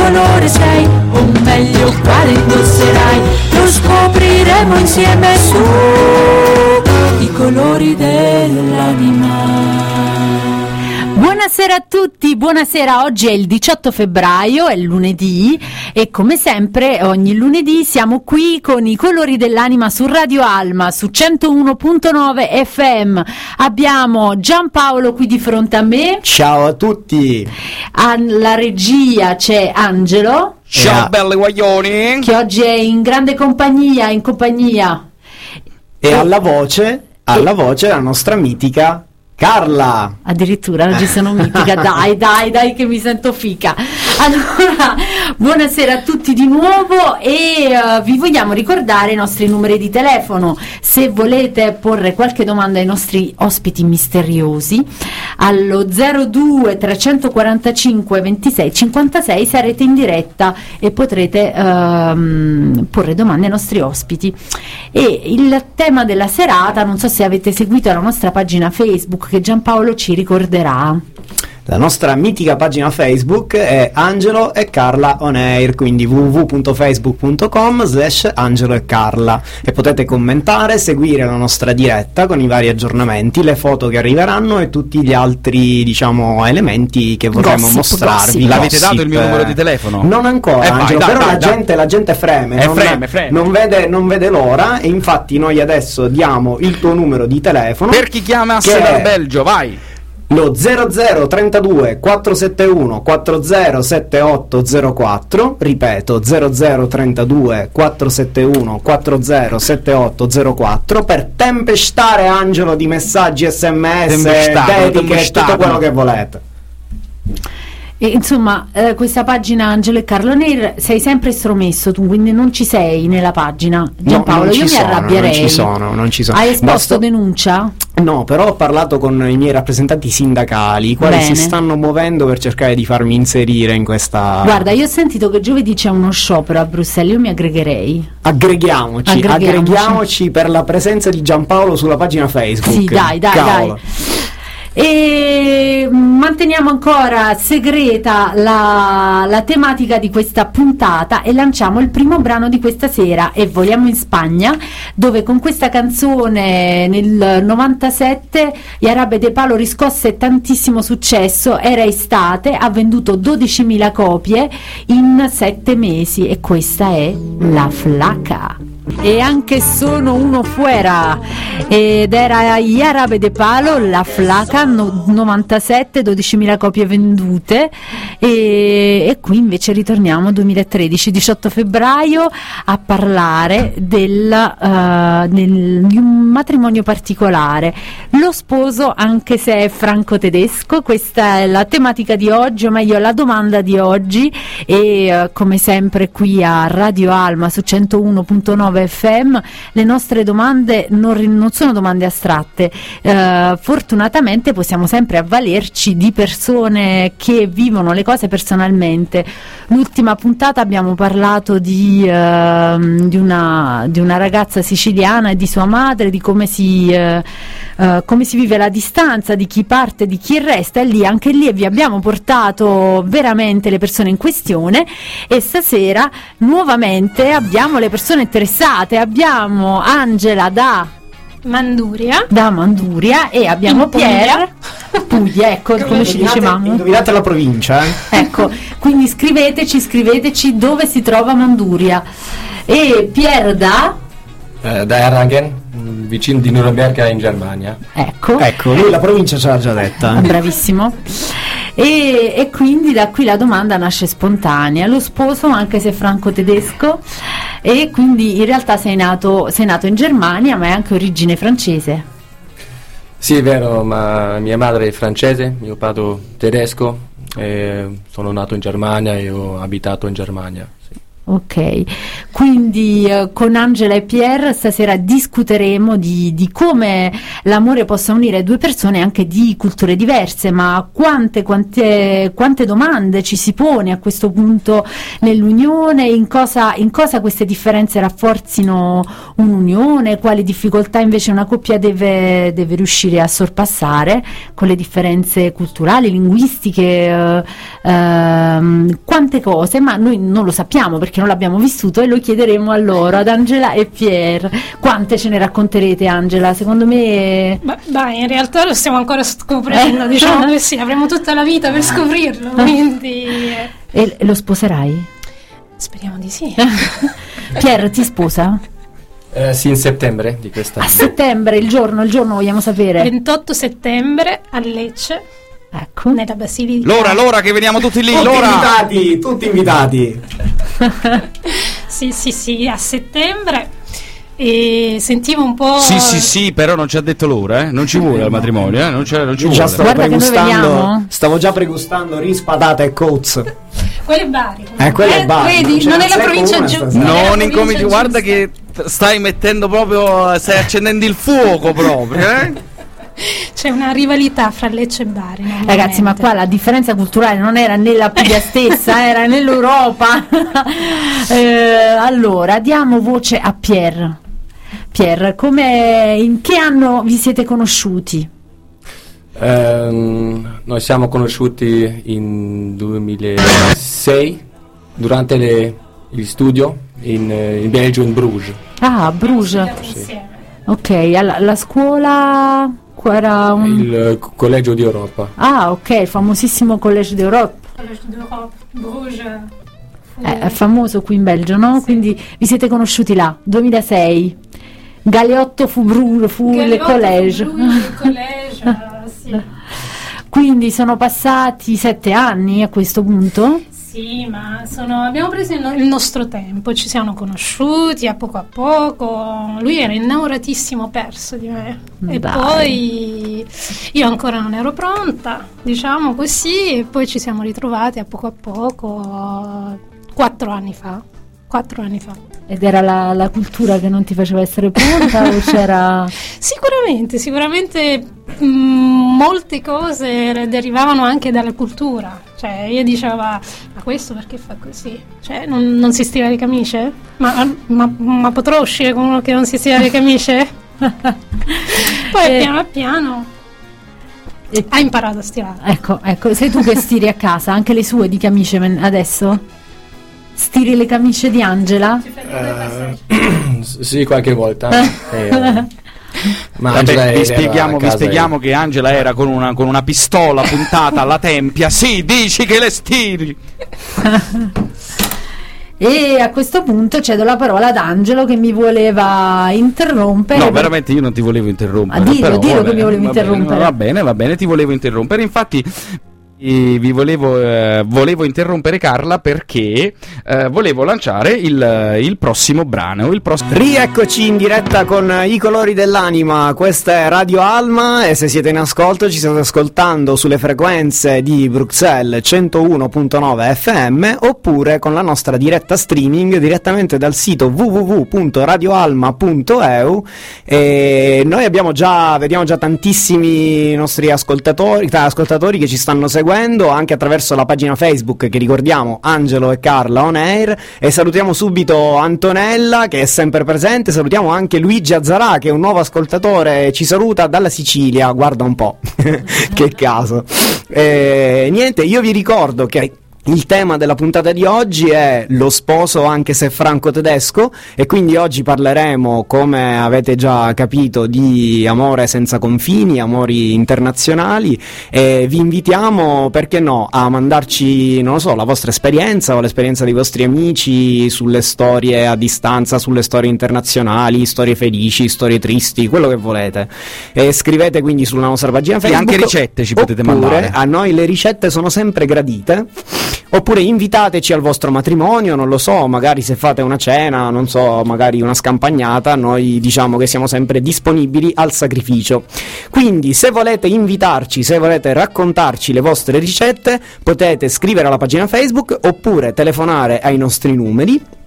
colore sei, o meglio quale indosserai, lo scopriremo insieme su i colori dell'anima. Buonasera a tutti, buonasera. Oggi è il 18 febbraio, è lunedì, e come sempre ogni lunedì siamo qui con i colori dell'anima su Radio Alma, su 101.9 FM. Abbiamo Giampaolo qui di fronte a me. Ciao a tutti. Alla regia c'è Angelo. Ciao belli guaglioni. Che oggi è in grande compagnia, E alla voce la nostra mitica Carla. Addirittura oggi sono mitica, dai che mi sento fica. Allora, buonasera a tutti di nuovo e vi vogliamo ricordare i nostri numeri di telefono. Se volete porre qualche domanda ai nostri ospiti misteriosi, allo 02 345 26 56 sarete in diretta e potrete porre domande ai nostri ospiti. E il tema della serata, non so se avete seguito la nostra pagina Facebook, che Giampaolo ci ricorderà. La nostra mitica pagina Facebook è Angelo e Carla On Air, quindi www.facebook.com/Angelo e Carla, e potete commentare, seguire la nostra diretta con i vari aggiornamenti, le foto che arriveranno e tutti gli altri, diciamo, elementi che vorremmo mostrarvi. L'avete dato il mio numero di telefono? Non ancora, Angelo, però la gente freme. Non vede l'ora, e infatti noi adesso diamo il tuo numero di telefono per chi chiamasse dal Belgio. Vai! Lo 0032 471 407804, ripeto 0032 471 407804, per tempestare Angelo di messaggi, sms, dediche, tutto quello che volete. E insomma, questa pagina Angelo e Carla On Air, sei sempre estromesso tu, quindi non ci sei nella pagina. Giampaolo, io mi arrabbierei. Non ci sono. Hai esposto denuncia? No, però ho parlato con i miei rappresentanti sindacali, i quali si stanno muovendo per cercare di farmi inserire in questa... Guarda, io ho sentito che giovedì c'è uno sciopero a Bruxelles, io mi aggregherei. Aggreghiamoci per la presenza di Giampaolo sulla pagina Facebook. Sì, dai. E manteniamo ancora segreta la tematica di questa puntata e lanciamo il primo brano di questa sera, e voliamo in Spagna, dove con questa canzone nel 97 Jarabe de Palo riscosse tantissimo successo. Era estate, ha venduto 12.000 copie in 7 mesi, e questa è La Flaca. E anche sono uno fuera, ed era Jarabe de Palo, La Flaca, 97, 12.000 copie vendute. E qui invece ritorniamo 2013, 18 febbraio, a parlare di un matrimonio particolare. Lo sposo, anche se è franco-tedesco. Questa è la tematica di oggi, o meglio la domanda di oggi, e come sempre qui a Radio Alma su 101.9 FM le nostre domande non sono domande astratte. Fortunatamente possiamo sempre avvalerci di persone che vivono le cose personalmente. L'ultima puntata abbiamo parlato di una ragazza siciliana e di sua madre, di come si vive la distanza, di chi parte, di chi resta, e anche lì vi abbiamo portato veramente le persone in questione. E stasera nuovamente abbiamo le persone interessate. Abbiamo Angela da Manduria, e abbiamo Pier Puglia, ecco, come ci dicevamo. Indovinate la provincia, Ecco, quindi scriveteci dove si trova Manduria. E Pier da Erlangen, vicino di Norimberga, in Germania. Ecco, lui la provincia ce l'ha già detta. Bravissimo. E quindi da qui la domanda nasce spontanea. Lo sposo, anche se franco-tedesco, e quindi in realtà sei nato in Germania, ma hai anche origine francese. Sì, è vero, ma mia madre è francese, mio padre tedesco, e sono nato in Germania e ho abitato in Germania. Sì. Ok, quindi con Angela e Pierre stasera discuteremo di come l'amore possa unire due persone anche di culture diverse, ma quante domande ci si pone a questo punto nell'unione, in cosa queste differenze rafforzino un'unione, quali difficoltà invece una coppia deve riuscire a sorpassare con le differenze culturali, linguistiche, quante cose, ma noi non lo sappiamo perché non l'abbiamo vissuto e lo chiederemo a loro, ad Angela e Pierre. Quante ce ne racconterete, Angela? Secondo me in realtà lo stiamo ancora scoprendo, diciamo che sì, avremo tutta la vita per scoprirlo, quindi E lo sposerai? speriamo di sì. Pierre ti sposa? Sì, in settembre di quest'anno. A settembre, il giorno vogliamo sapere. 28 settembre a Lecce, Ecco. nella Basilica. L'ora che veniamo tutti lì, Tutti invitati. Sì, a settembre. E sentivo un po'. Sì, però non ci ha detto l'ora, non ci vuole al matrimonio, non ci vuole. Già Guarda che noi veniamo. stavo già pregustando ris, patate e coats. Quelle Bari. Quelle Bari. Vedi, non è la provincia giusta. Non incominci, guarda che stai stai accendendo il fuoco proprio, C'è una rivalità fra Lecce e Bari. Ragazzi, ma qua la differenza culturale non era nella Puglia stessa, era nell'Europa. Allora, diamo voce a Pierre. Pierre, in che anno vi siete conosciuti? Noi siamo conosciuti in 2006 durante gli studio in Belgio, in Bruges. Ah, Bruges. Insieme. Ok, la scuola era Il Collegio di Europa. Ah, ok, il famosissimo Collège d'Europe. Collège d'Europe, Bruges. È famoso qui in Belgio, no? Sì. Quindi vi siete conosciuti là, 2006. Galeotto fu il collège. Il collège, sì. Quindi sono passati 7 anni a questo punto? Sì, ma abbiamo preso il nostro tempo, ci siamo conosciuti a poco. Lui era innamoratissimo perso di me. E Dai. poi io ancora non ero pronta, diciamo così, e poi ci siamo ritrovati a poco 4 anni fa. Ed era la cultura che non ti faceva essere pronta o c'era... Sicuramente molte cose derivavano anche dalla cultura. Cioè io dicevo, ma questo perché fa così? Cioè non si stira le camicie? Ma potrò uscire con uno che non si stira le camicie? Poi piano piano ha imparato a stirare. Ecco, sei tu che stiri a casa anche le sue di camicie adesso? Stiri le camicie di Angela? Sì, qualche volta. Ma Vabbè, vi spieghiamo che Angela era con una pistola puntata alla tempia. Sì, dici che le stiri. E a questo punto cedo la parola ad Angelo che mi voleva interrompere. No, veramente io non ti volevo interrompere. Dillo che mi volevo interrompere. Va bene, ti volevo interrompere. Infatti vi volevo interrompere Carla perché volevo lanciare il prossimo brano. Rieccoci in diretta con I colori dell'anima. Questa è Radio Alma e se siete in ascolto ci state ascoltando sulle frequenze di Bruxelles 101.9 FM oppure con la nostra diretta streaming direttamente dal sito www.radioalma.eu. E noi vediamo già tantissimi nostri ascoltatori che ci stanno seguendo anche attraverso la pagina Facebook che ricordiamo Angelo e Carla On Air, e salutiamo subito Antonella che è sempre presente, salutiamo anche Luigi Azzarà che è un nuovo ascoltatore, ci saluta dalla Sicilia, guarda un po' che caso. Niente, io vi ricordo che il tema della puntata di oggi è lo sposo anche se franco-tedesco e quindi oggi parleremo, come avete già capito, di amore senza confini, amori internazionali, e vi invitiamo, perché no, a mandarci, non lo so, la vostra esperienza o l'esperienza dei vostri amici sulle storie a distanza, sulle storie internazionali, storie felici, storie tristi, quello che volete, e scrivete quindi sulla nostra pagina Facebook. E anche ricette ci potete mandare. A noi le ricette sono sempre gradite. Oppure invitateci al vostro matrimonio, non lo so, magari se fate una cena, non so, magari una scampagnata, noi diciamo che siamo sempre disponibili al sacrificio. Quindi se volete invitarci, se volete raccontarci le vostre ricette, potete scrivere alla pagina Facebook oppure telefonare ai nostri numeri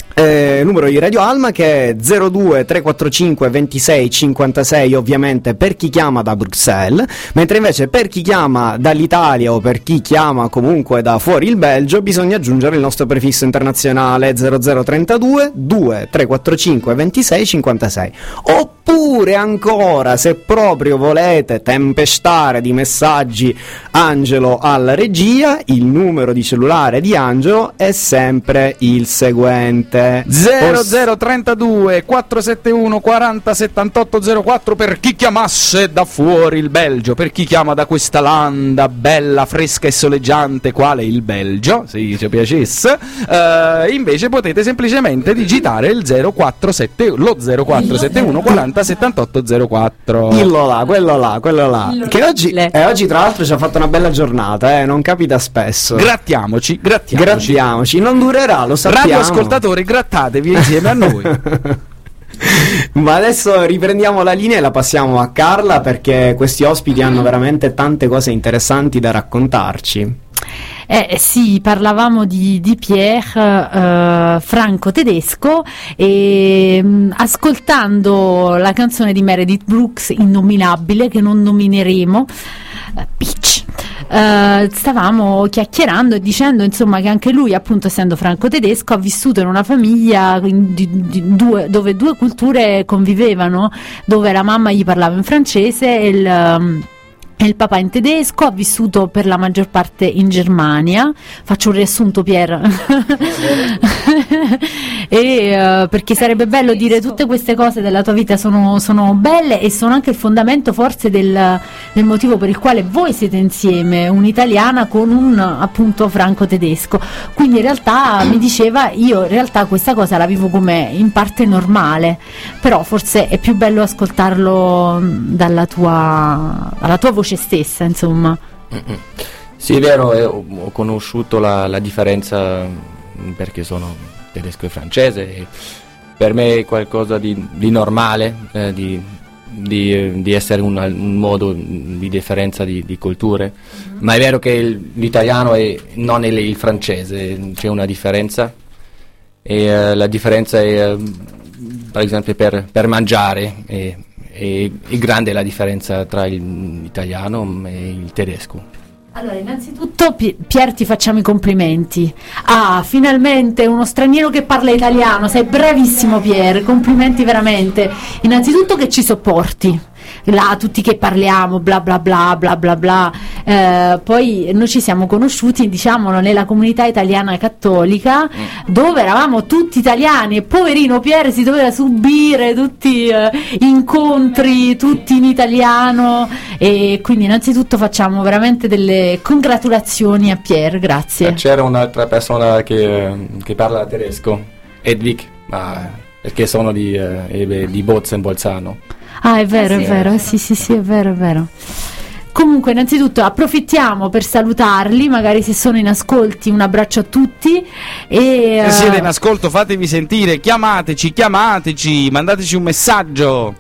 Numero di Radio Alma che è 02 345 26 56, ovviamente per chi chiama da Bruxelles, mentre invece per chi chiama dall'Italia o per chi chiama comunque da fuori il Belgio bisogna aggiungere il nostro prefisso internazionale 0032 2 345 26 56. Oppure ancora, se proprio volete tempestare di messaggi Angelo alla regia, il numero di cellulare di Angelo è sempre il seguente: 0032 471 40 78 04 per chi chiamasse da fuori il Belgio, per chi chiama da questa landa bella, fresca e soleggiante quale il Belgio, se ci piacesse, invece potete semplicemente digitare il 0471 40 78 04. Quello là. Che oggi tra l'altro ci ha fatto una bella giornata, non capita spesso. Grattiamoci. Non durerà, lo sappiamo. Radioascoltatori, grattatevi insieme a noi. Ma adesso riprendiamo la linea e la passiamo a Carla, perché questi ospiti hanno veramente tante cose interessanti da raccontarci. Sì, parlavamo di Pierre, franco-tedesco, e ascoltando la canzone di Meredith Brooks, Innominabile, che non nomineremo, Peach. Stavamo chiacchierando e dicendo insomma che anche lui, appunto essendo franco-tedesco, ha vissuto in una famiglia dove due culture convivevano, dove la mamma gli parlava in francese e il papà in tedesco. Ha vissuto per la maggior parte in Germania. Faccio un riassunto, Pier. Perché sarebbe bello dire tutte queste cose della tua vita, sono belle e sono anche il fondamento forse del motivo per il quale voi siete insieme, un'italiana con un appunto franco-tedesco. Quindi in realtà mi diceva, io in realtà questa cosa la vivo come in parte normale, però forse è più bello ascoltarlo dalla tua voce stessa, insomma. Sì, è vero, ho conosciuto la differenza perché sono tedesco e francese, e per me è qualcosa di normale, di essere un modo di differenza di culture, ma è vero che l'italiano non è il francese, c'è una differenza, e la differenza è per esempio per mangiare, è grande la differenza tra l'italiano e il tedesco. Allora, innanzitutto Pier, ti facciamo i complimenti. Finalmente uno straniero che parla italiano, sei bravissimo Pier, complimenti veramente. Innanzitutto che ci sopporti, là tutti che parliamo bla bla bla bla bla bla. Poi noi ci siamo conosciuti, diciamolo, nella comunità italiana cattolica, dove eravamo tutti italiani e poverino Pier si doveva subire tutti incontri tutti in italiano, e quindi innanzitutto facciamo veramente delle congratulazioni a Pier, grazie. C'era un'altra persona che parla tedesco, Edvig, ma perché sono di Bozen, Bolzano. È vero, è vero, sì, è vero. Comunque, innanzitutto approfittiamo per salutarli, magari se sono in ascolti, un abbraccio a tutti. Se siete in ascolto, fatevi sentire, chiamateci, mandateci un messaggio.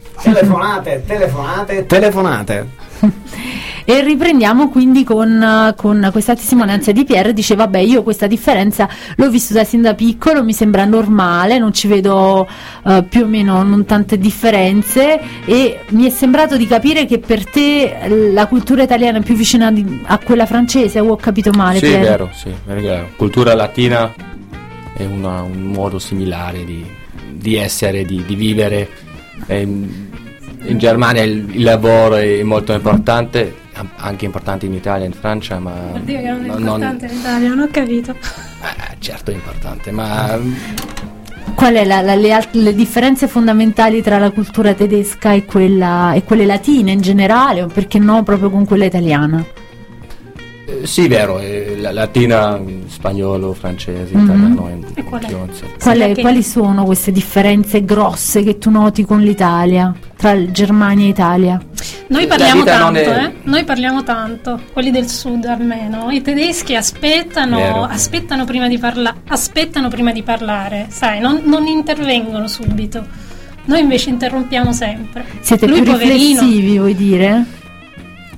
Telefonate. E riprendiamo quindi con questa testimonianza di Pierre. Dice: vabbè, io questa differenza l'ho vissuta sin da piccolo, mi sembra normale, non ci vedo più o meno non tante differenze, e mi è sembrato di capire che per te la cultura italiana è più vicina a quella francese, o ho capito male? Sì, Pierre? è vero, sì, è vero. Cultura latina è un modo similare di essere, di vivere. In Germania il lavoro è molto importante, anche importante in Italia e in Francia, ma oddio, che non è importante in Italia, non ho capito. Certo è importante, ma qual è le differenze fondamentali tra la cultura tedesca e quelle latine in generale, o perché no proprio con quella italiana? Sì, vero, la latina, spagnolo, francese, italiano E quali sono queste differenze grosse che tu noti con l'Italia, tra Germania e Italia? Noi parliamo tanto, noi parliamo tanto, quelli del sud almeno. I tedeschi aspettano prima di parlare, sai, non intervengono subito. Noi invece interrompiamo sempre. Siete più riflessivi, vuoi dire?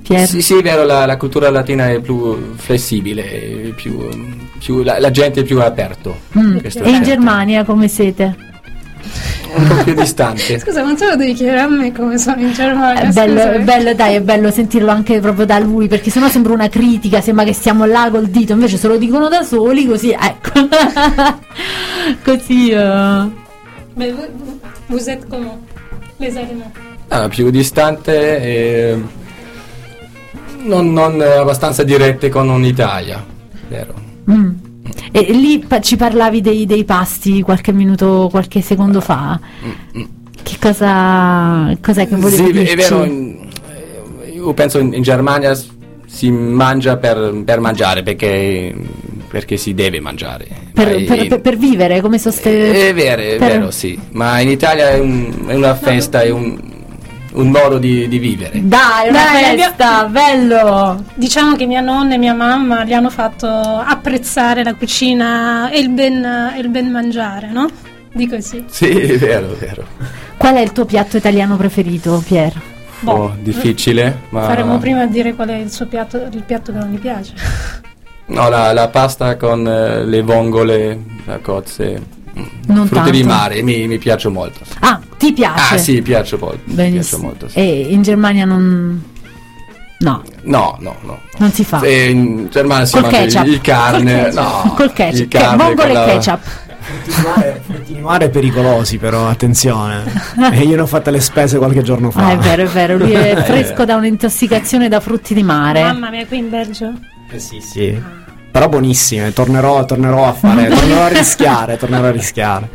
Pier? Sì, è vero, la cultura latina è più flessibile, la gente è più aperto. Questo è E in certo. Germania come siete? Un po' più distante. Scusa, non te lo devi chiedere a me come sono in Germania. È bello, scusa. è bello, dai, è bello sentirlo anche proprio da lui, perché sennò sembra una critica, sembra che stiamo là col dito, invece se lo dicono da soli, così, ecco. Così. Beh, vous êtes comment? Les Allemands. Più distante e non abbastanza dirette con un'Italia, vero? E lì ci parlavi dei pasti qualche secondo fa. Che cos'è che volevi Sì, dirci? è vero, io penso in Germania si mangia per mangiare, perché si deve mangiare. Per vivere, come sostenere? È vero, sì, ma in Italia è una festa, è un modo di vivere. Dai, una Dai, festa, bello! Diciamo che mia nonna e mia mamma gli hanno fatto apprezzare la cucina e il ben mangiare, no? Dico sì. Sì, è vero. Qual è il tuo piatto italiano preferito, Pier? Difficile, ma Faremo prima a dire qual è il piatto che non gli piace. no, la pasta con le vongole, la cozze, Non frutti di tanto. mare, mi piace molto. Ah, ti piace? Ah sì, piace molto. Benissimo. Piace molto, sì. E in Germania non... No, No. non si fa. E in Germania si Col mangia ketchup. il carne, Col ketchup. no, Col ketchup. il carne Vongole con e la- ketchup. Frutti di mare pericolosi, però attenzione. E io ne ho fatte le spese qualche giorno fa. Ah, è vero, lui è fresco da un'intossicazione da frutti di mare. Mamma mia, qui in Belgio. Sì. Però buonissime, tornerò a fare, tornerò a rischiare.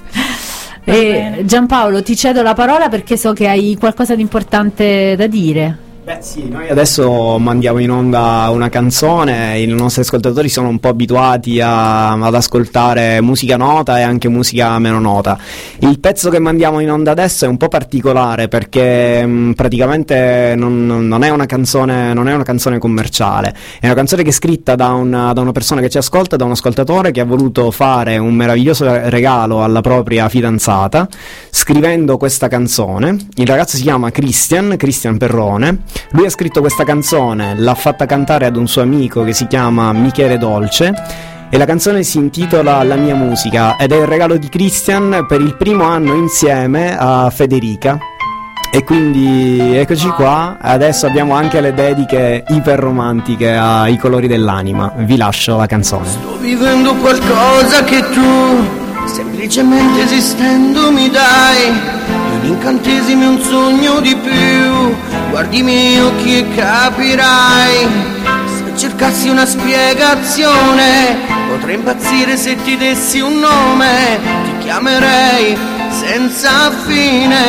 E Giampaolo, ti cedo la parola perché so che hai qualcosa di importante da dire. Beh sì, noi adesso mandiamo in onda una canzone, i nostri ascoltatori sono un po' abituati ad ascoltare musica nota e anche musica meno nota. Il pezzo che mandiamo in onda adesso è un po' particolare perché praticamente non è una canzone commerciale, è una canzone che è scritta da una persona che ci ascolta, da un ascoltatore che ha voluto fare un meraviglioso regalo alla propria fidanzata scrivendo questa canzone. Il ragazzo si chiama Christian Perrone. Lui ha scritto questa canzone, l'ha fatta cantare ad un suo amico che si chiama Michele Dolce e la canzone si intitola La mia musica ed è il regalo di Christian per il primo anno insieme a Federica. E quindi eccoci qua, adesso abbiamo anche le dediche iperromantiche ai colori dell'anima. Vi lascio la canzone. Sto vivendo qualcosa che tu, semplicemente esistendo, mi dai. Un incantesimo e un sogno di più. Guardi i miei occhi e capirai. Se cercassi una spiegazione, potrei impazzire se ti dessi un nome. Ti chiamerei senza fine.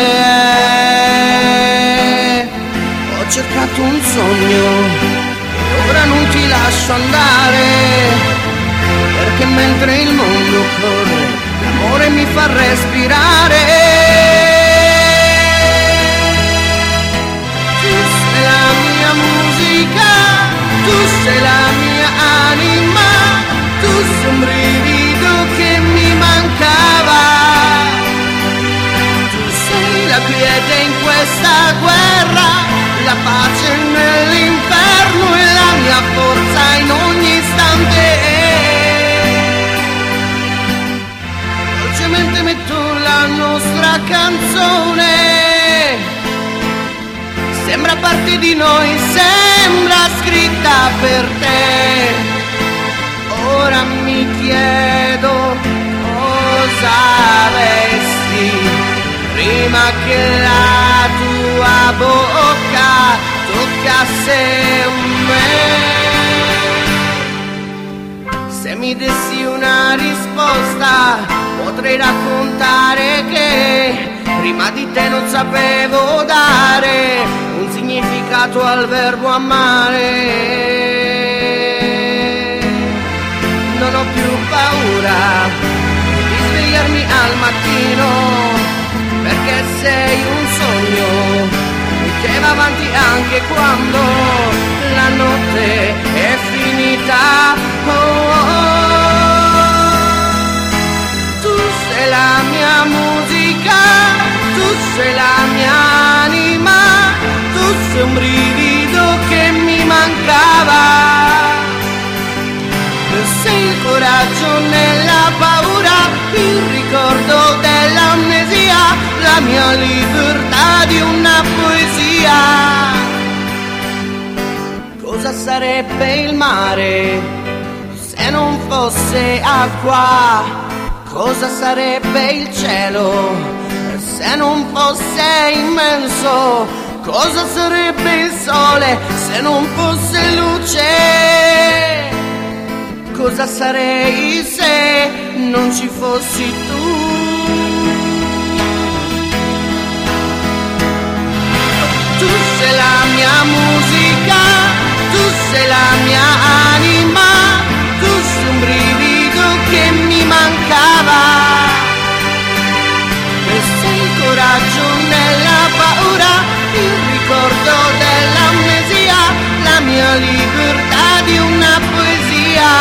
Ho cercato un sogno e ora non ti lascio andare, perché mentre il mondo corre, l'amore mi fa respirare. Tu sei la mia musica, tu sei la mia anima, tu sei un brivido che mi mancava. Tu sei la quiete in questa guerra, la pace nell'inferno e la mia forza in ogni istante. Dolcemente metto la nostra canzone, sembra parte di noi, sembra scritta per te. Ora mi chiedo cosa avessi prima che la tua bocca toccasse me. Se mi dessi una risposta, potrei raccontare che prima di te non sapevo dare un significato al verbo amare. Non ho più paura di svegliarmi al mattino, perché sei un sogno che va avanti anche quando la notte è finita. Tu sei la mia musica, tu sei la mia anima, tu sei un brivido che sarebbe il mare se non fosse acqua? Cosa sarebbe il cielo se non fosse immenso? Cosa sarebbe il sole se non fosse luce? Cosa sarei se non ci fossi tu? Tu sei la mia musica, tu sei la mia anima, tu sei un brivido che mi mancava. E sei il coraggio nella paura, il ricordo dell'amnesia, la mia libertà di una poesia.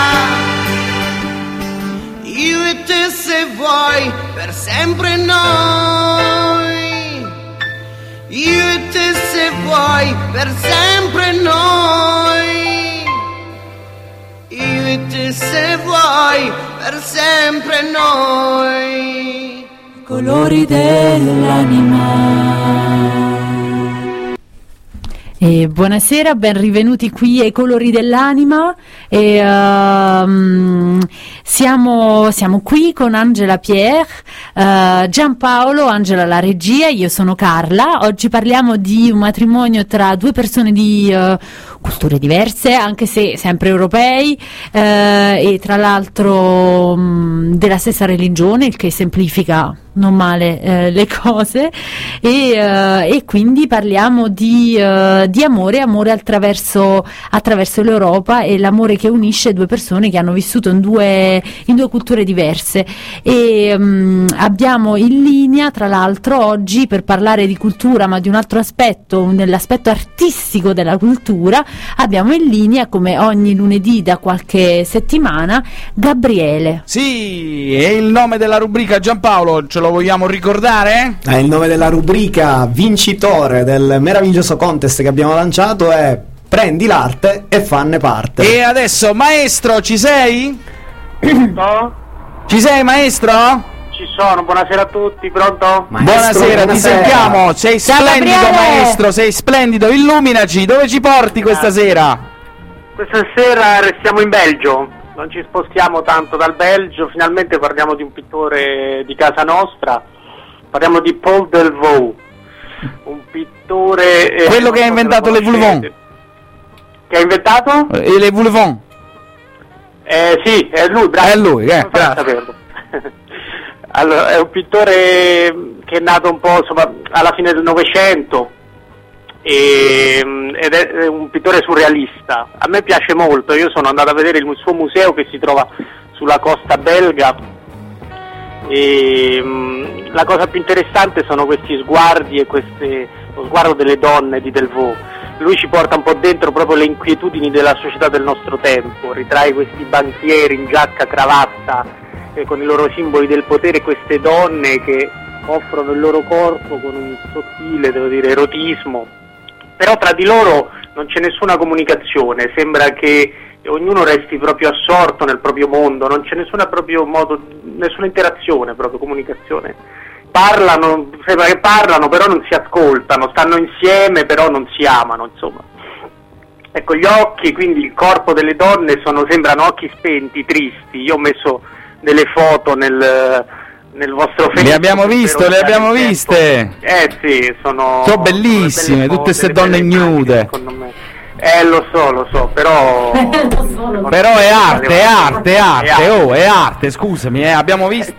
Io e te se vuoi, per sempre noi. Io e te se vuoi, per sempre noi. Io e te se vuoi, per sempre noi. Colori dell'anima. E buonasera, ben rivenuti qui ai Colori dell'Anima. Siamo qui con Angela Pierre, Giampaolo, Angela la regia, io sono Carla. Oggi parliamo di un matrimonio tra due persone di culture diverse, anche se sempre europei, e tra l'altro della stessa religione, il che semplifica non male le cose, e quindi parliamo di amore attraverso l'Europa, e l'amore che unisce due persone che hanno vissuto in due culture diverse. E abbiamo in linea, tra l'altro, oggi, per parlare di cultura, ma di un altro aspetto, nell'aspetto artistico della cultura, abbiamo in linea, come ogni lunedì da qualche settimana, Gabriele. Sì, è il nome della rubrica, Giampaolo, ce lo vogliamo ricordare? È il nome della rubrica vincitore del meraviglioso contest che abbiamo lanciato, è Prendi l'arte e fanne parte. E adesso, maestro, ci sei? Pronto? Ci sei, maestro? Ci sono, buonasera a tutti, pronto? Maestro, Buonasera, ti sentiamo, sei splendido, Gabriele! maestro, sei splendido, illuminaci, dove ci porti questa sera? Questa sera restiamo in Belgio, non ci spostiamo tanto dal Belgio, finalmente parliamo di un pittore di casa nostra, parliamo di Paul Delvaux, un pittore... Quello che ha inventato le Vulvon. Che ha inventato? Le Vulvon. Sì, è lui, bravo. È lui, Non fai grazie. saperlo. Allora, è un pittore che è nato un po', insomma, alla fine del Novecento, ed è un pittore surrealista. A me piace molto, io sono andato a vedere il suo museo che si trova sulla costa belga, e la cosa più interessante sono questi sguardi e lo sguardo delle donne di Delvaux. Lui ci porta un po' dentro proprio le inquietudini della società del nostro tempo, ritrae questi banchieri in giacca, cravatta, con i loro simboli del potere, e queste donne che offrono il loro corpo con un sottile, devo dire, erotismo, però tra di loro non c'è nessuna comunicazione, sembra che ognuno resti proprio assorto nel proprio mondo, non c'è nessuna interazione, proprio comunicazione. Parlano, sembra che parlano, però non si ascoltano, stanno insieme, però non si amano, insomma. Ecco, gli occhi, quindi il corpo delle donne sembrano occhi spenti, tristi. Io ho messo delle foto nel vostro Facebook. Le abbiamo viste. Sì, sono bellissime, tutte queste donne nude. Lo so, però... Però è arte, scusami, abbiamo visto,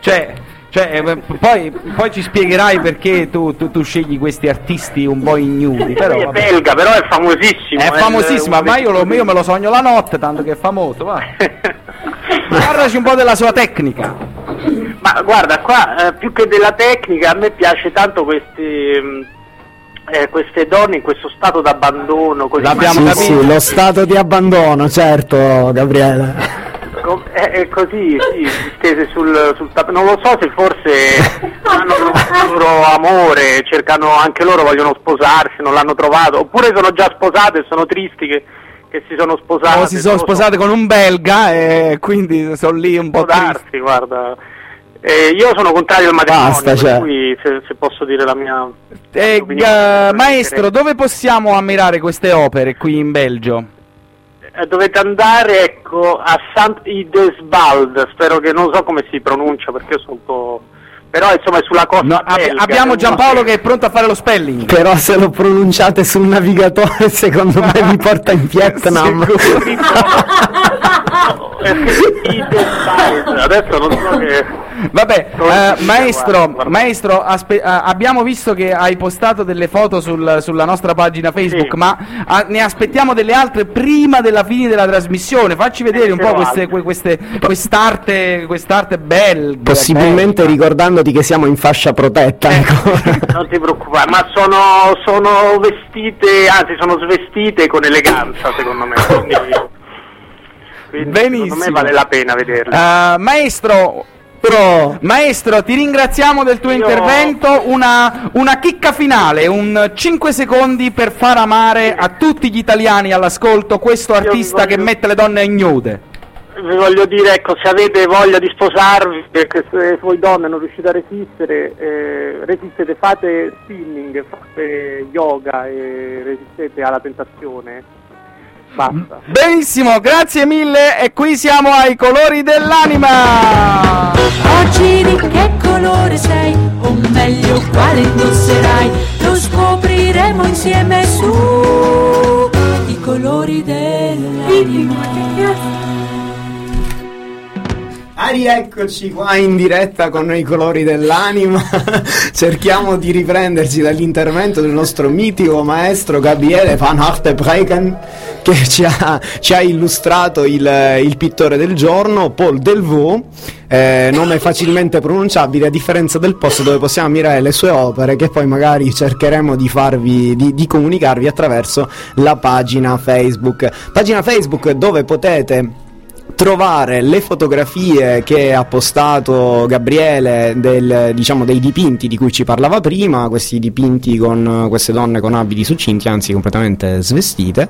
poi ci spiegherai perché tu scegli questi artisti un po' ignudi. Però, è belga, però è famosissimo. È famosissima, ma io me lo sogno la notte, tanto che è famoso, va. Parlaci un po' della sua tecnica. Ma guarda, qua più che della tecnica, a me piace tanto queste donne in questo stato d'abbandono. L'abbiamo capito. Sì, lo stato di abbandono, certo, Gabriele. È così, sì, stese sul tappeto. Non lo so se forse hanno trovato il loro amore, cercano, anche loro vogliono sposarsi, non l'hanno trovato, oppure sono già sposate e sono tristi che si sono sposate. No, si sono sposate con un belga e quindi sono lì un po' tristi. Guarda. Io sono contrario al matrimonio, Basta, per cui se posso dire la mia opinione. Maestro, dove possiamo ammirare queste opere qui in Belgio? dovete andare, ecco, a Sint-Idesvald, spero che, non so come si pronuncia perché io sono un po'... Però insomma è sulla costa belga, abbiamo Giampaolo che è pronto a fare lo spelling. Però se lo pronunciate sul navigatore secondo me vi porta in Vietnam. Adesso non so che... Vabbè, maestro, abbiamo visto che hai postato delle foto sulla nostra pagina Facebook, sì. Ma ne aspettiamo delle altre prima della fine della trasmissione. Facci vedere un po' quest'arte belga. Possibilmente ricordandoti che siamo in fascia protetta. Non ti preoccupare, ma sono vestite, anzi sono svestite con eleganza, secondo me. Quindi benissimo. Secondo me vale la pena vederle. Maestro, ti ringraziamo del tuo intervento. Una chicca finale, un 5 secondi per far amare a tutti gli italiani all'ascolto questo artista che mette le donne ignude. Vi voglio dire, ecco, se avete voglia di sposarvi, perché se voi donne non riuscite a resistete, fate spinning, fate yoga e resistete alla tentazione. Basta. Benissimo, grazie mille, e qui siamo ai colori dell'anima. Oggi di che colore sei, o meglio quale indosserai, lo scopriremo insieme su i colori dell'anima. Rieccoci qua in diretta con i colori dell'anima. Cerchiamo di riprenderci dall'intervento del nostro mitico maestro Gabriele Van Hartebrecken, che ci ha illustrato il pittore del giorno, Paul Delvaux, nome facilmente pronunciabile, a differenza del posto dove possiamo ammirare le sue opere, che poi magari cercheremo di comunicarvi attraverso la pagina Facebook dove potete trovare le fotografie che ha postato Gabriele dei dipinti di cui ci parlava prima, questi dipinti con queste donne con abiti succinti, anzi completamente svestite,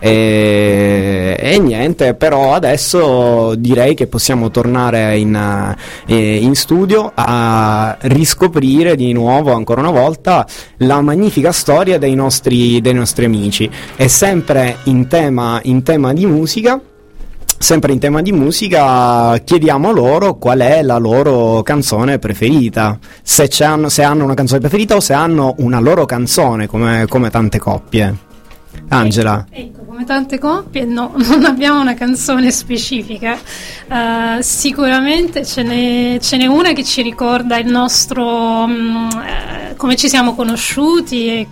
e niente, però adesso direi che possiamo tornare in studio a riscoprire di nuovo, ancora una volta, la magnifica storia dei nostri amici, e sempre in tema di musica. Sempre in tema di musica, chiediamo loro qual è la loro canzone preferita, se hanno una canzone preferita o se hanno una loro canzone, come tante coppie. Angela. Ecco, come tante coppie, no, non abbiamo una canzone specifica. Sicuramente ce n'è una che ci ricorda il nostro come ci siamo conosciuti e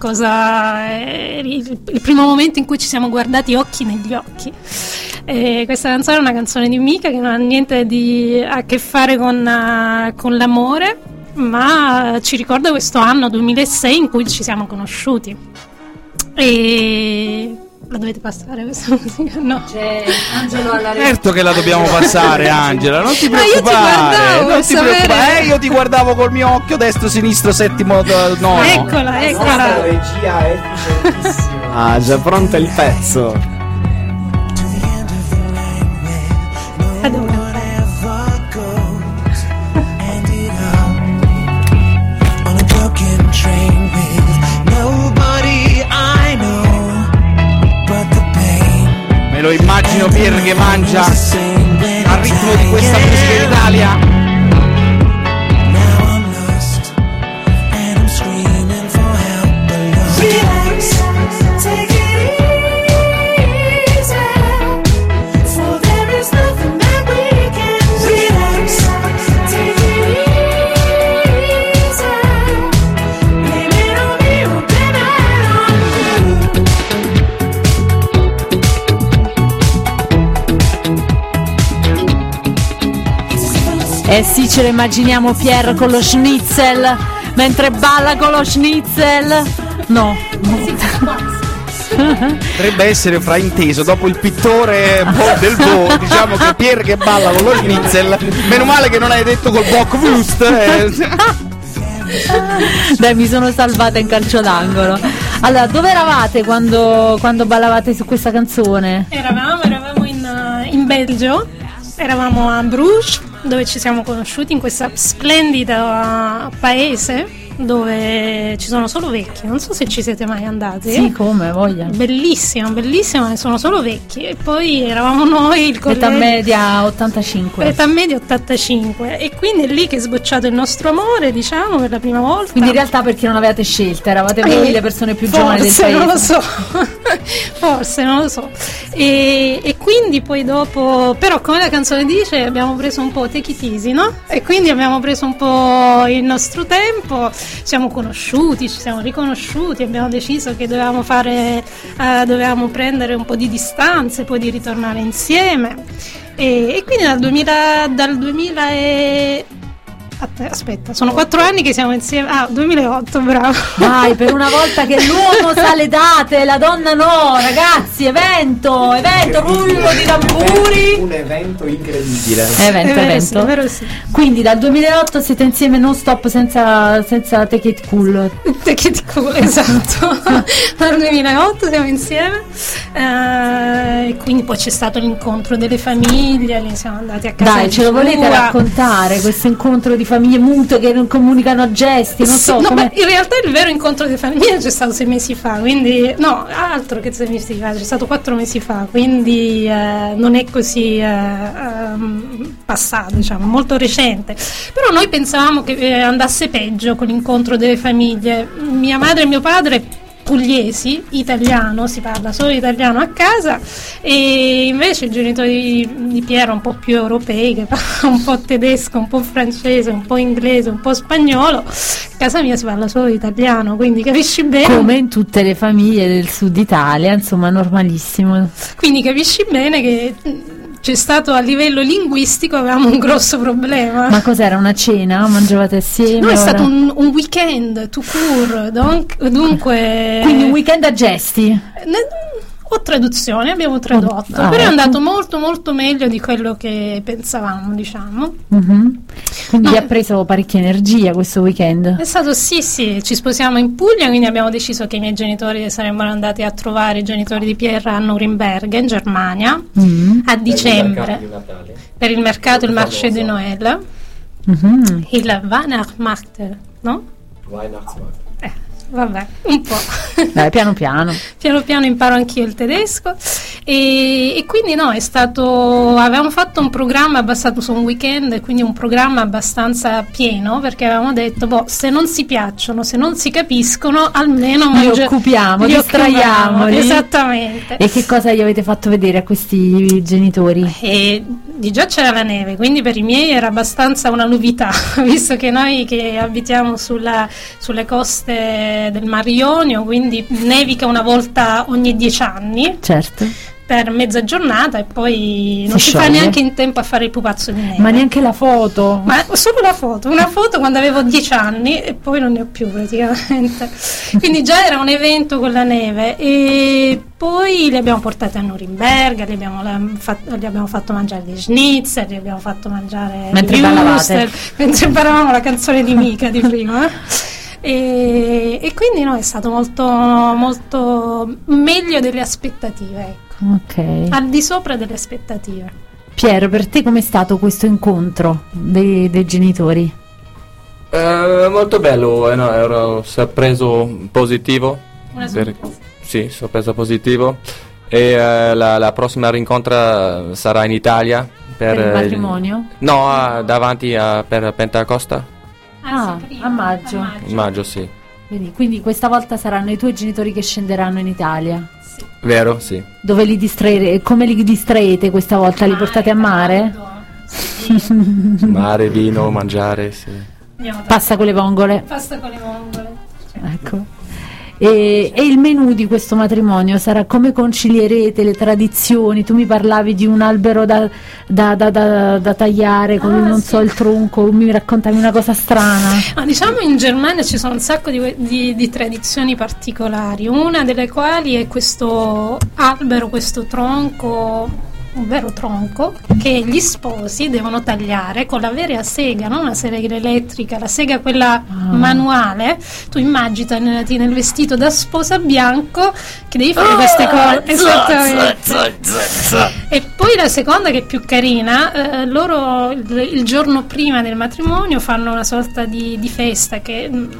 il primo momento in cui ci siamo guardati occhi negli occhi. Questa canzone è una canzone di Mika che non ha niente a che fare con l'amore, ma ci ricorda questo anno 2006 in cui ci siamo conosciuti. E la dovete passare questa musica? No. C'è Angelo alla certo che la dobbiamo passare, Angela, non ti preoccupare. Io ti guardavo col mio occhio destro, sinistro, settimo, nono. Eccola. La regia è efficientissima. Già pronto il pezzo. Me lo immagino Pier che mangia al ritmo di questa musica in Italia. Eh sì, ce lo immaginiamo Pier con lo schnitzel, mentre balla con lo schnitzel. No. Potrebbe essere frainteso, dopo il pittore Delvaux, diciamo che Pier che balla con lo schnitzel. Meno male che non hai detto col Bockwurst. Dai, mi sono salvata in calcio d'angolo. Allora, dove eravate quando ballavate su questa canzone? Eravamo in Belgio, eravamo a Bruges, dove ci siamo conosciuti in questo splendido paese dove ci sono solo vecchi, non so se ci siete mai andati. Sì, come voglia. Bellissima, bellissima, sono solo vecchi. E poi eravamo noi, il collegio. Età media 85. Età media 85. E quindi è lì che è sbocciato il nostro amore, diciamo, per la prima volta. Quindi in realtà perché non avevate scelta, eravate voi le persone più giovani del paese. Non lo so. Forse, non lo so. E quindi poi dopo, però come la canzone dice, abbiamo preso un po' take it easy, no? E quindi abbiamo preso un po' il nostro tempo, siamo conosciuti, ci siamo riconosciuti, abbiamo deciso che dovevamo prendere un po' di distanze, poi di ritornare insieme. E quindi dal 2000 e... Aspetta, sono 4 anni che siamo insieme. 2008, bravo. Dai, per una volta che l'uomo sa le date, la donna no, ragazzi, evento, rullo di tamburi. Un evento incredibile. Evento. Vero sì. Quindi dal 2008 siete insieme non stop senza take it cool. Take it cool, esatto. Dal 2008 siamo insieme. E quindi poi c'è stato l'incontro delle famiglie, lì siamo andati a casa. Dai, ce lo volete raccontare questo incontro di famiglie mute che non comunicano a gesti, non so. No, in realtà il vero incontro di famiglia c'è stato 6 mesi fa, quindi no, altro che 6 mesi fa, c'è stato 4 mesi fa, quindi non è così passato, diciamo, molto recente. Però noi pensavamo che andasse peggio con l'incontro delle famiglie. Mia madre e mio padre pugliesi, italiano, si parla solo italiano a casa, e invece i genitori di Piero un po' più europei, che parlano un po' tedesco, un po' francese, un po' inglese, un po' spagnolo, a casa mia si parla solo italiano, quindi capisci bene. Come in tutte le famiglie del sud Italia, insomma, normalissimo. Quindi capisci bene che c'è stato, a livello linguistico avevamo un grosso problema. Ma cos'era, una cena? Mangiavate assieme? No, è stato un weekend tout court, dunque. Quindi un weekend a gesti? O traduzione, abbiamo tradotto, però è andato molto molto meglio di quello che pensavamo, diciamo. Quindi ha preso parecchia energia questo weekend. È stato sì, ci sposiamo in Puglia, quindi abbiamo deciso che i miei genitori sarebbero andati a trovare i genitori di Pierre a Norimberga, in Germania, a dicembre, per il mercato, il marché di Noël, il Weihnachtsmarkt, no? Weihnachtsmarkt. Vabbè, un po'. Dai, piano piano. Piano piano imparo anch'io il tedesco, e quindi no, avevamo fatto un programma basato su un weekend, quindi un programma abbastanza pieno, perché avevamo detto, se non si piacciono, se non si capiscono, almeno distraiamoli. Esattamente. E che cosa gli avete fatto vedere a questi genitori? E di già c'era la neve, quindi per i miei era abbastanza una novità, visto che noi che abitiamo sulle coste del Mar Ionio, quindi nevica una volta ogni 10 anni. Certo. Per mezza giornata, e poi non si fa neanche in tempo a fare il pupazzo di neve. Ma neanche la foto? Ma solo una foto quando avevo 10 anni, e poi non ne ho più praticamente. Quindi già era un evento con la neve, e poi li abbiamo portati a Norimberga, li abbiamo fatto mangiare dei schnitzel, li abbiamo fatto mangiare mentre imparavamo la canzone di Mica di prima. E quindi no, è stato molto molto meglio delle aspettative, ecco. Okay. Al di sopra delle aspettative. Piero, per te com'è stato questo incontro dei genitori? Molto bello, ero sorpreso positivo. Sì, sorpresa positivo. E la prossima rincontra sarà in Italia per il matrimonio? No, davanti per Pentacosta. A maggio. In maggio, sì. Quindi questa volta saranno i tuoi genitori che scenderanno in Italia? Sì. Vero, sì. Dove li distraete? Come li distraete questa volta? Li portate a mare? Sì. Mare, vino, mangiare, sì. Pasta con le vongole? Pasta con le vongole. Ecco. E il menù di questo matrimonio sarà: come concilierete le tradizioni? Tu mi parlavi di un albero da tagliare con il tronco, mi raccontavi una cosa strana. Diciamo, in Germania ci sono un sacco di tradizioni particolari, una delle quali è questo albero, questo tronco, un vero tronco, che gli sposi devono tagliare con la vera sega, non una sega elettrica, la sega quella manuale. Tu immaginati nel vestito da sposa bianco che devi fare queste cose. Esattamente. E poi la seconda, che è più carina, loro il giorno prima del matrimonio fanno una sorta di festa che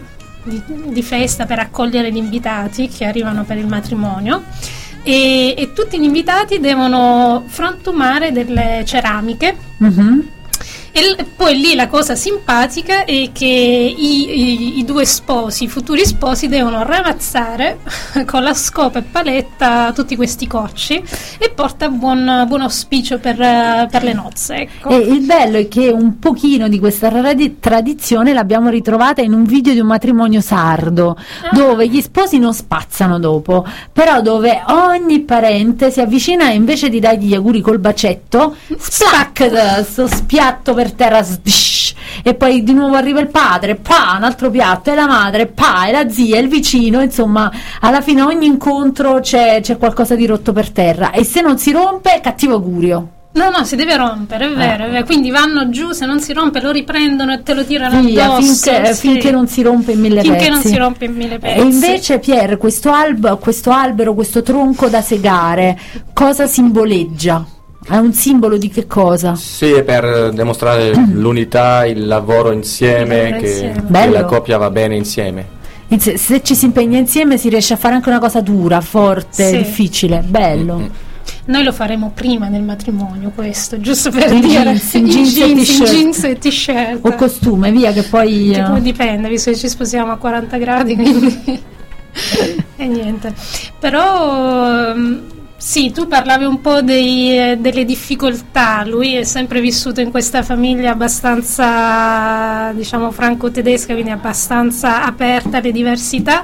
di festa per accogliere gli invitati che arrivano per il matrimonio. E tutti gli invitati devono frantumare delle ceramiche. E poi lì la cosa simpatica è che i due sposi, i futuri sposi, devono ramazzare con la scopa e paletta tutti questi cocci e porta buon auspicio per le nozze, ecco. E il bello è che un pochino di questa tradizione l'abbiamo ritrovata in un video di un matrimonio sardo, dove gli sposi non spazzano dopo, però dove ogni parente si avvicina e invece di dargli gli auguri col bacetto, spacca sto spiatto per terra, e poi di nuovo arriva il padre, un altro piatto, e la madre, e la zia, il vicino, insomma alla fine ogni incontro c'è qualcosa di rotto per terra, e se non si rompe, cattivo augurio. No, si deve rompere, è vero, è vero. Quindi vanno giù, se non si rompe lo riprendono e te lo tirano via, addosso finché non si rompe in mille pezzi. E invece Pier, questo albero, questo tronco da segare, cosa simboleggia? È un simbolo di che cosa? Sì, è per dimostrare l'unità, il lavoro insieme, che la coppia va bene insieme. Se ci si impegna insieme si riesce a fare anche una cosa dura, forte, difficile, bello. Noi lo faremo prima del matrimonio, questo, giusto per in dire, jeans e t-shirt. O costume, via, che poi dipende, visto che ci sposiamo a 40 gradi, quindi e niente. Però sì, tu parlavi un po' delle difficoltà. Lui è sempre vissuto in questa famiglia abbastanza, diciamo, franco-tedesca, quindi abbastanza aperta alle diversità.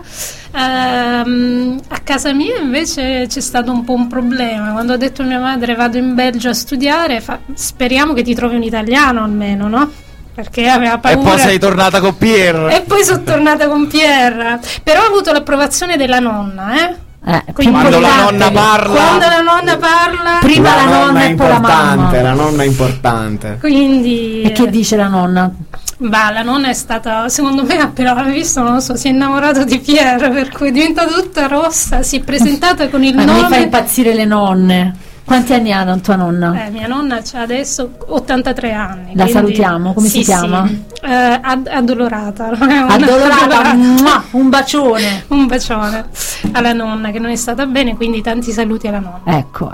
A casa mia invece c'è stato un po' un problema. Quando ho detto a mia madre vado in Belgio a studiare, speriamo che ti trovi un italiano almeno, no? Perché aveva paura. E poi sei tornata con Pier. E poi sono tornata con Pier. Però ho avuto l'approvazione della nonna, quando la nonna parla, prima la nonna e poi la mamma. La nonna è importante. Quindi, e che dice la nonna? La nonna è stata, secondo me, appena visto, non lo so, si è innamorata di Pier, per cui è diventata tutta rossa, si è presentata con il nome. Mi fa impazzire le nonne. Quanti anni ha tua nonna? Mia nonna ha adesso 83 anni. La salutiamo, come si chiama? Addolorata. Addolorata, un bacione. Un bacione alla nonna che non è stata bene, quindi tanti saluti alla nonna. Ecco,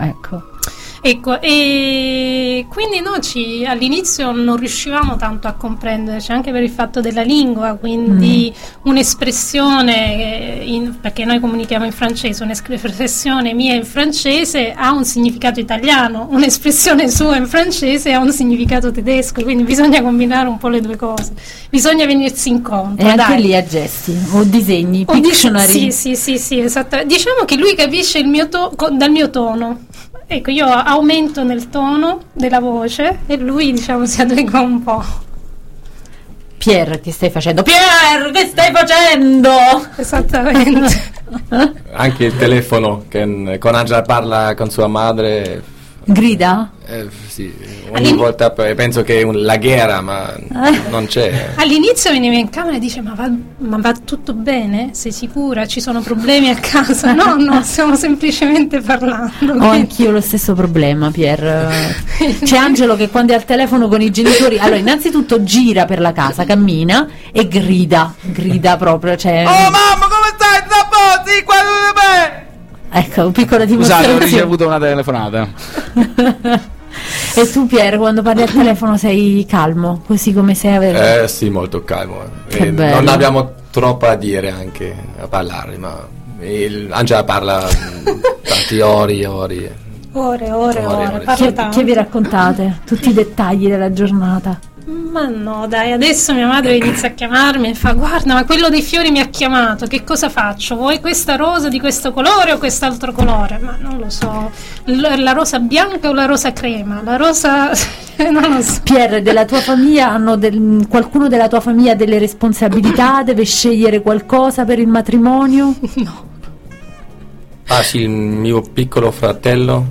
e quindi noi all'inizio non riuscivamo tanto a comprenderci, anche per il fatto della lingua, quindi un'espressione, perché noi comunichiamo in francese, un'espressione mia in francese ha un significato italiano, un'espressione sua in francese ha un significato tedesco, quindi bisogna combinare un po' le due cose, bisogna venirsi incontro. E anche lì a gesti o disegni, Pictionary. Sì, esatto. Diciamo che lui capisce il mio dal mio tono. Ecco, io aumento nel tono della voce e lui, diciamo, si adegua un po'. Pier, che stai facendo? Pier, che stai facendo? Esattamente. Anche il telefono, che con Angela parla con sua madre. Grida? Sì, ogni volta penso che è la guerra, ma non c'è. All'inizio veniva in camera e dice ma va tutto bene? Sei sicura? Ci sono problemi a casa? No, stiamo semplicemente parlando. Ho anch'io lo stesso problema, Pier. C'è Angelo che quando è al telefono con i genitori, allora innanzitutto gira per la casa, cammina e grida proprio, cioè. Oh mamma, come stai? Sì, qua me! Ecco, piccola dimostrazione. Scusate, ho ricevuto una telefonata. E tu, Pier, quando parli al telefono sei calmo, così come sei? Sì, molto calmo. Non abbiamo troppo a dire anche a parlare, ma Angela parla tanti ore. Ore. Che vi raccontate? Tutti i dettagli della giornata? Ma no, dai, adesso mia madre inizia a chiamarmi e fa guarda, ma quello dei fiori mi ha chiamato, che cosa faccio? Vuoi questa rosa di questo colore o quest'altro colore? Ma non lo so, la rosa bianca o la rosa crema? La rosa... non lo so. Pier, della tua famiglia qualcuno della tua famiglia ha delle responsabilità? Deve scegliere qualcosa per il matrimonio? No. Sì, il mio piccolo fratello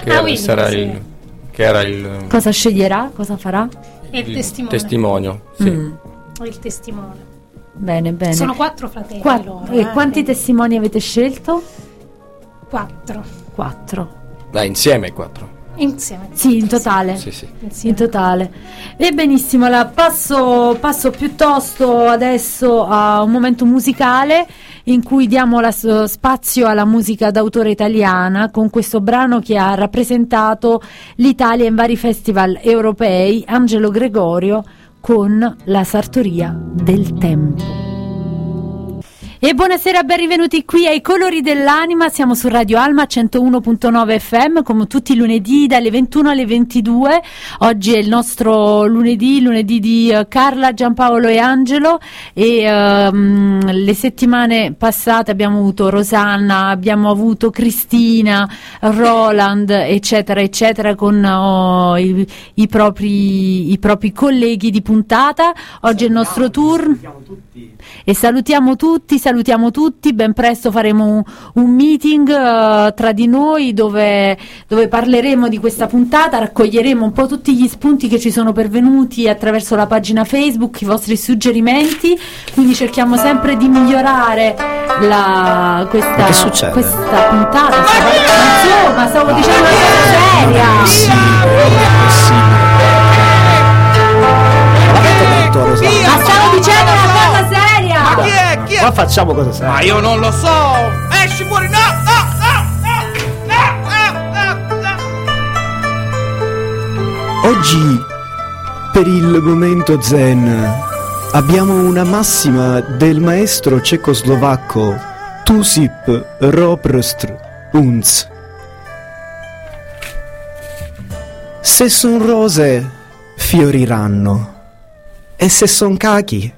che era il cosa sceglierà? Cosa farà? È il testimone. Sì. È il testimone. Bene. Sono 4 fratelli loro. E quanti testimoni avete scelto? 4. Beh, insieme 4. Insieme. Sì, in totale. Sì, sì. In totale. E benissimo, passo piuttosto adesso a un momento musicale in cui diamo spazio alla musica d'autore italiana con questo brano che ha rappresentato l'Italia in vari festival europei, Angelo Gregorio con La sartoria del tempo. E buonasera, ben rivenuti qui ai Colori dell'Anima, siamo su Radio Alma 101.9 FM come tutti i lunedì dalle 21 alle 22. Oggi è il nostro lunedì di Carla, Giampaolo e Angelo, e le settimane passate abbiamo avuto Rosanna, abbiamo avuto Cristina, Roland, eccetera eccetera, con i propri colleghi di puntata. Oggi è il nostro turno e salutiamo tutti, ben presto faremo un meeting tra di noi dove parleremo di questa puntata, raccoglieremo un po' tutti gli spunti che ci sono pervenuti attraverso la pagina Facebook, i vostri suggerimenti, quindi cerchiamo sempre di migliorare questa puntata. Insomma, stavo dicendo una cosa seria. Ma stavo dicendo una cosa seria. Ma chi è? Ma facciamo cosa seria. Ma io non lo so. Esci fuori. No. Oggi, per il momento zen, abbiamo una massima del maestro cecoslovacco Tusip Roprstr Unz. Se son rose, fioriranno. E se son cachi?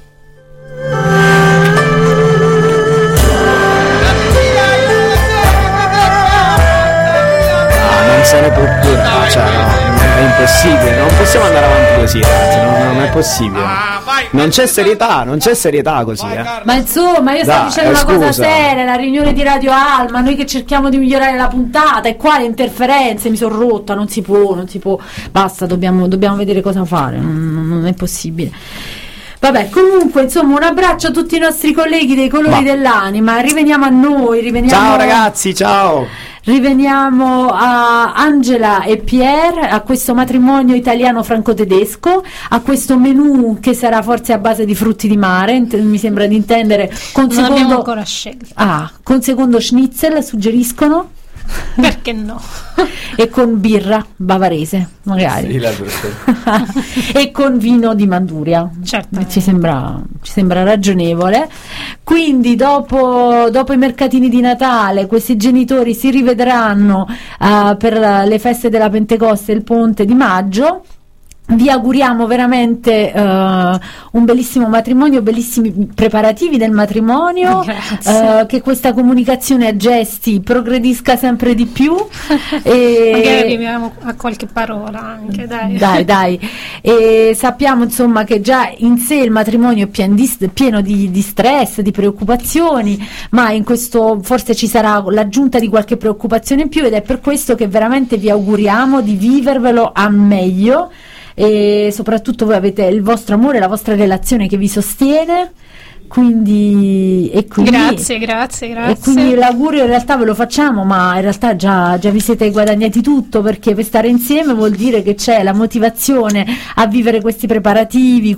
Non se ne può più, cioè no, è impossibile, non possiamo andare avanti così, ragazzi, non è possibile. Non c'è serietà così, Ma insomma, io stavo dicendo una cosa seria, la riunione di Radio Alma, noi che cerchiamo di migliorare la puntata, e qua le interferenze, mi sono rotta, non si può, basta, dobbiamo vedere cosa fare, non è possibile. Vabbè, comunque, insomma, un abbraccio a tutti i nostri colleghi dei Colori dell'Anima, riveniamo a noi, Ciao ragazzi, ciao! Riveniamo a Angela e Pierre, a questo matrimonio italiano franco-tedesco, a questo menù che sarà forse a base di frutti di mare, mi sembra di intendere, non abbiamo ancora scelto. Con secondo schnitzel, suggeriscono? Perché no? E con birra bavarese, magari. Sì, la E con vino di Manduria. Certo. Ci sembra ragionevole. Quindi dopo i mercatini di Natale questi genitori si rivedranno per le feste della Pentecoste e il ponte di maggio. Vi auguriamo veramente un bellissimo matrimonio, bellissimi preparativi del matrimonio, che questa comunicazione a gesti progredisca sempre di più. Magari arriviamo a qualche parola anche, dai. E sappiamo insomma che già in sé il matrimonio è pieno di stress, di preoccupazioni, ma in questo forse ci sarà l'aggiunta di qualche preoccupazione in più, ed è per questo che veramente vi auguriamo di vivervelo a meglio. E soprattutto voi avete il vostro amore, la vostra relazione che vi sostiene, quindi grazie. E quindi l'augurio in realtà ve lo facciamo, ma in realtà già vi siete guadagnati tutto, perché per stare insieme vuol dire che c'è la motivazione a vivere questi preparativi,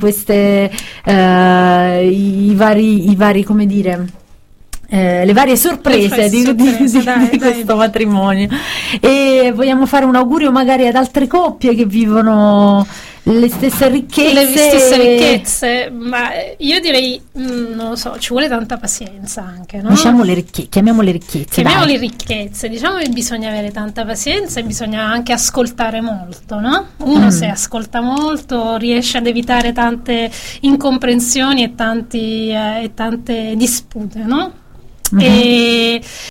i vari come dire, le varie sorprese di questo matrimonio. E vogliamo fare un augurio magari ad altre coppie che vivono le stesse ricchezze, ma io direi non lo so, ci vuole tanta pazienza anche, no? Chiamiamole ricchezze, diciamo che bisogna avere tanta pazienza e bisogna anche ascoltare molto, no? Uno se ascolta molto riesce ad evitare tante incomprensioni e tante dispute, no? E